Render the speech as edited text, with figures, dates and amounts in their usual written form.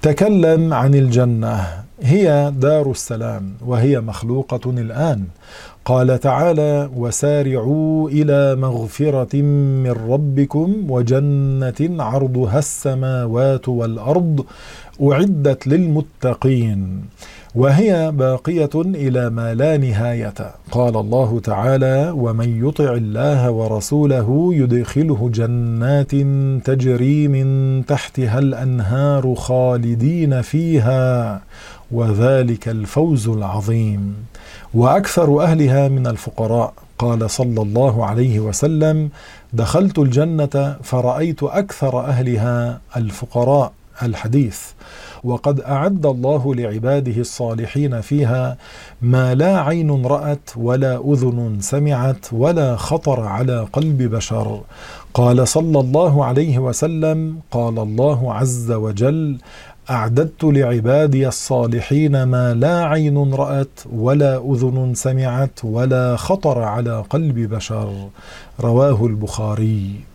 تكلم عن الجنة، هي دار السلام وهي مخلوقة الآن. قال تعالى: وسارعوا إلى مغفرة من ربكم وجنة عرضها السماوات والأرض أعدت للمتقين، وهي باقية إلى ما لا نهاية. قال الله تعالى: ومن يطع الله ورسوله يدخله جنات تجري من تحتها الأنهار خالدين فيها وذلك الفوز العظيم، وأكثر أهلها من الفقراء. قال صلى الله عليه وسلم: دخلت الجنة فرأيت أكثر أهلها الفقراء. الحديث. وقد أعد الله لعباده الصالحين فيها ما لا عين رأت ولا أذن سمعت ولا خطر على قلب بشر. قال صلى الله عليه وسلم: قال الله عز وجل: أعددت لعبادي الصالحين ما لا عين رأت ولا أذن سمعت ولا خطر على قلب بشر. رواه البخاري.